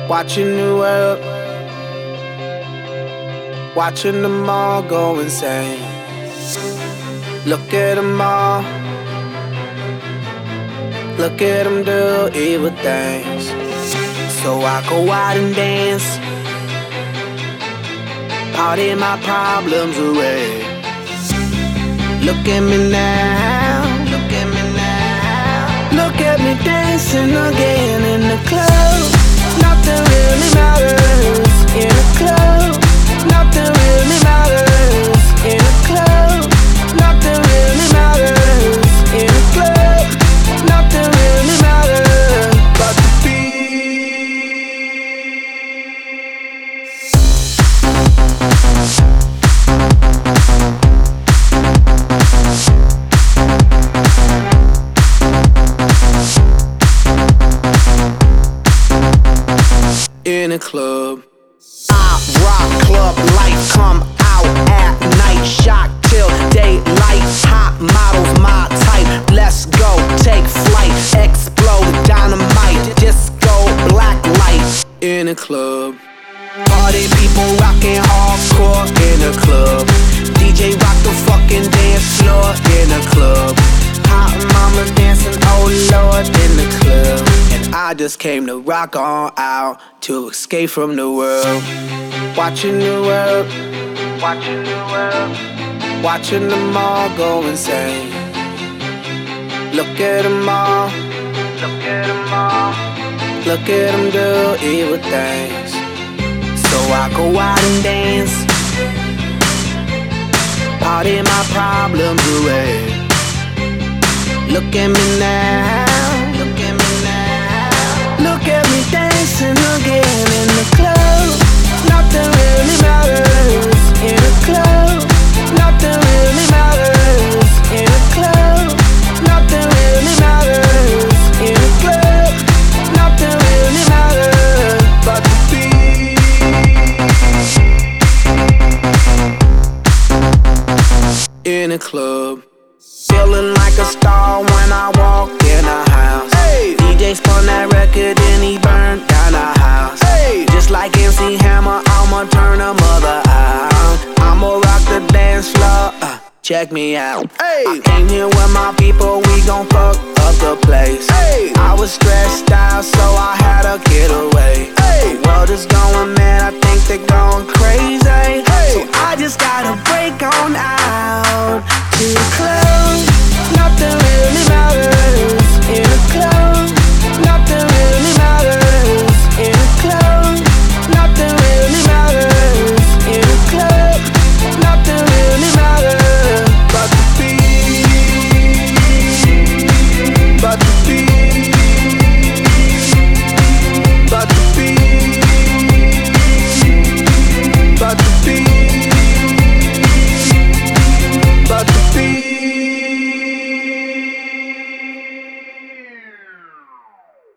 Watching the world, watching them all go insane. Look at them all, look at them do evil things. So I go out and dance, party my problems away. Look at me now, look at me now. Look at me dancing again in the club. Nothing really matters in a club. Nothing really matters in a club. Nothing really matters in a club. Nothing really matters but the beat. In a club, I rock club life, come out at night, shock till daylight, hot models my type, let's go, take flight, explode, dynamite, disco, black light. In a club, party people rockin' hardcore in a club, DJ rock the fucking dance floor in a club, hot mama dancing, oh lord, in the club. I just came to rock on out, to escape from the world. Watching the world, watching the world, watching them all go insane. Look at them all, look at them all, look at them do evil things. So I go out and dance, party my problems away. Look at me now, look at me now. Look at me dancing again in the club. Nothing really matters in a club. Nothing really matters in a club. Nothing really matters in a club. Nothing really matters but the beat. In a club, feeling like a star when I walk in a house. Hey. DJ spun that record and he burned down the house. Hey. Just like MC Hammer, I'ma turn a mother out. I'ma rock the dance floor, check me out. Hey. I came here with my people, we gon' fuck up the place. Hey. I was stressed out, so I had to get away. Hey. The world is going mad, I think they're going crazy. Hey. So I just gotta break on out to the club.